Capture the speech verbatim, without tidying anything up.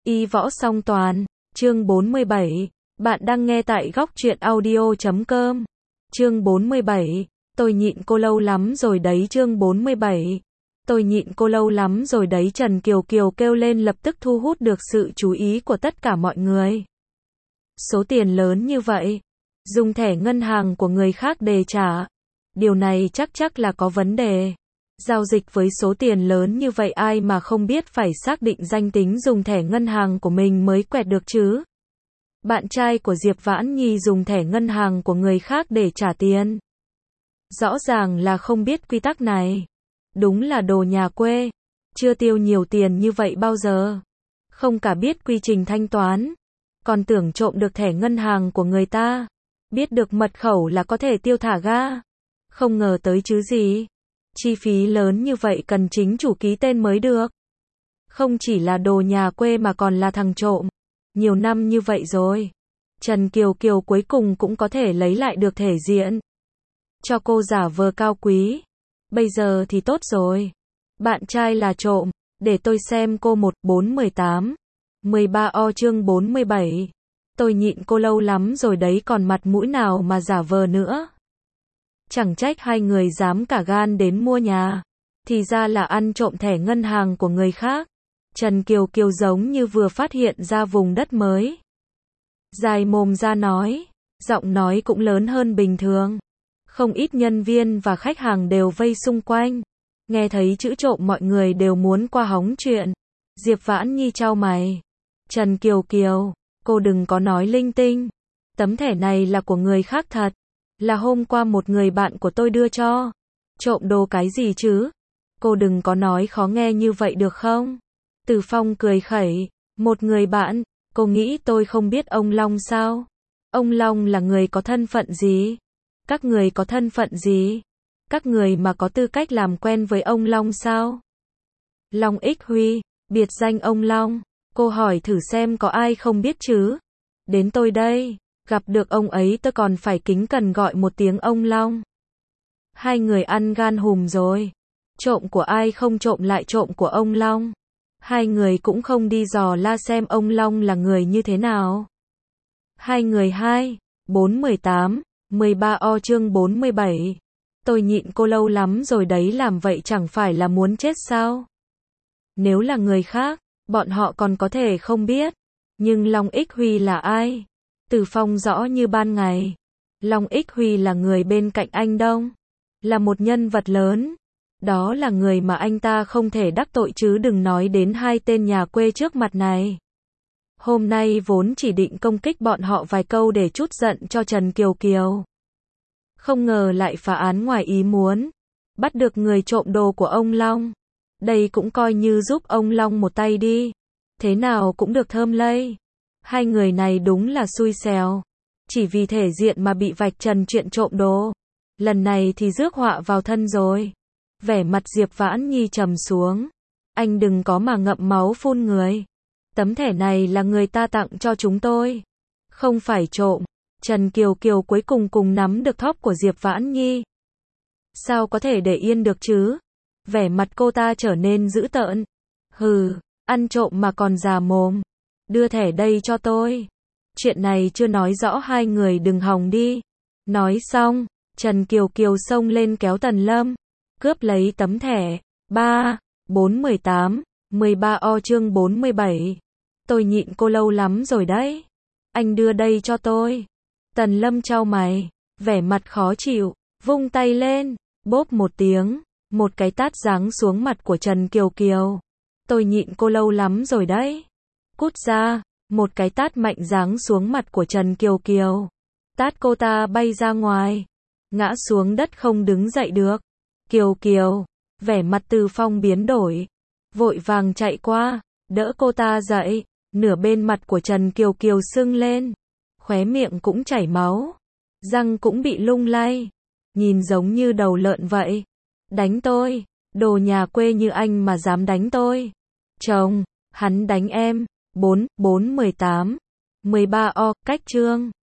Y võ song toàn, chương bốn mươi bảy. Bạn đang nghe tại góc truyện audio chấm com. Chương bốn mươi bảy. Tôi nhịn cô lâu lắm rồi đấy. Chương bốn mươi bảy. Tôi nhịn cô lâu lắm rồi đấy. Trần Kiều Kiều kêu lên lập tức thu hút được sự chú ý của tất cả mọi người. Số tiền lớn như vậy, dùng thẻ ngân hàng của người khác để trả. Điều này chắc chắc là có vấn đề. Giao dịch với số tiền lớn như vậy ai mà không biết phải xác định danh tính dùng thẻ ngân hàng của mình mới quẹt được chứ. Bạn trai của Diệp Vãn Nhi dùng thẻ ngân hàng của người khác để trả tiền. Rõ ràng là không biết quy tắc này. Đúng là đồ nhà quê. Chưa tiêu nhiều tiền như vậy bao giờ. Không cả biết quy trình thanh toán. Còn tưởng trộm được thẻ ngân hàng của người ta. Biết được mật khẩu là có thể tiêu thả ga. Không ngờ tới chứ gì. Chi phí lớn như vậy cần chính chủ ký tên mới được. Không chỉ là đồ nhà quê mà còn là thằng trộm. Nhiều năm như vậy rồi. Trần Kiều Kiều cuối cùng cũng có thể lấy lại được thể diện. Cho cô giả vờ cao quý. Bây giờ thì tốt rồi. Bạn trai là trộm. Để tôi xem cô một bốn mười tám. mười ba o chương bốn mươi bảy. Tôi nhịn cô lâu lắm rồi đấy còn mặt mũi nào mà giả vờ nữa. Chẳng trách hai người dám cả gan đến mua nhà. Thì ra là ăn trộm thẻ ngân hàng của người khác. Trần Kiều Kiều giống như vừa phát hiện ra vùng đất mới. Dài mồm ra nói. Giọng nói cũng lớn hơn bình thường. Không ít nhân viên và khách hàng đều vây xung quanh. Nghe thấy chữ trộm mọi người đều muốn qua hóng chuyện. Diệp Vãn Nhi chau mày. Trần Kiều Kiều, cô đừng có nói linh tinh. Tấm thẻ này là của người khác thật. Là hôm qua một người bạn của tôi đưa cho. Trộm đồ cái gì chứ? Cô đừng có nói khó nghe như vậy được không? Từ Phong cười khẩy. Một người bạn, cô nghĩ tôi không biết ông Long sao? Ông Long là người có thân phận gì? Các người có thân phận gì? Các người mà có tư cách làm quen với ông Long sao? Long Ích Huy, biệt danh ông Long. Cô hỏi thử xem có ai không biết chứ? Đến tôi đây. Gặp được ông ấy tôi còn phải kính cẩn gọi một tiếng ông Long. Hai người ăn gan hùm rồi. Trộm của ai không trộm lại trộm của ông Long. Hai người cũng không đi dò la xem ông Long là người như thế nào. Hai người hai, bốn mười tám, mười ba o chương bốn mươi bảy. Tôi nhịn cô lâu lắm rồi đấy làm vậy chẳng phải là muốn chết sao? Nếu là người khác, bọn họ còn có thể không biết. Nhưng Long Ích Huy là ai? Từ Phong rõ như ban ngày. Long Ích Huy là người bên cạnh anh Đông. Là một nhân vật lớn. Đó là người mà anh ta không thể đắc tội chứ đừng nói đến hai tên nhà quê trước mặt này. Hôm nay vốn chỉ định công kích bọn họ vài câu để trút giận cho Trần Kiều Kiều. Không ngờ lại phá án ngoài ý muốn. Bắt được người trộm đồ của ông Long. Đây cũng coi như giúp ông Long một tay đi. Thế nào cũng được thơm lây. Hai người này đúng là xui xẻo. Chỉ vì thể diện mà bị vạch trần chuyện trộm đồ. Lần này thì rước họa vào thân rồi. Vẻ mặt Diệp Vãn Nhi trầm xuống. Anh đừng có mà ngậm máu phun người. Tấm thẻ này là người ta tặng cho chúng tôi. Không phải trộm. Trần Kiều Kiều cuối cùng cùng nắm được thóp của Diệp Vãn Nhi. Sao có thể để yên được chứ? Vẻ mặt cô ta trở nên dữ tợn. Hừ, ăn trộm mà còn già mồm. Đưa thẻ đây cho tôi. Chuyện này chưa nói rõ hai người đừng hòng đi. Nói xong, Trần Kiều Kiều xông lên kéo Tần Lâm. Cướp lấy tấm thẻ. ba, bốn mười tám, mười ba o chương bốn mươi bảy. Tôi nhịn cô lâu lắm rồi đấy. Anh đưa đây cho tôi. Tần Lâm chau mày. Vẻ mặt khó chịu. Vung tay lên. Bốp một tiếng. Một cái tát giáng xuống mặt của Trần Kiều Kiều. Tôi nhịn cô lâu lắm rồi đấy. Cút ra. Một cái tát mạnh giáng xuống mặt của Trần Kiều Kiều. Tát cô ta bay ra ngoài. Ngã xuống đất không đứng dậy được. Kiều Kiều. Vẻ mặt Từ Phong biến đổi. Vội vàng chạy qua. Đỡ cô ta dậy. Nửa bên mặt của Trần Kiều Kiều sưng lên. Khóe miệng cũng chảy máu. Răng cũng bị lung lay. Nhìn giống như đầu lợn vậy. Đánh tôi. Đồ nhà quê như anh mà dám đánh tôi. Chồng. Hắn đánh em. bốn, bốn mười tám, mười ba o, cách chương.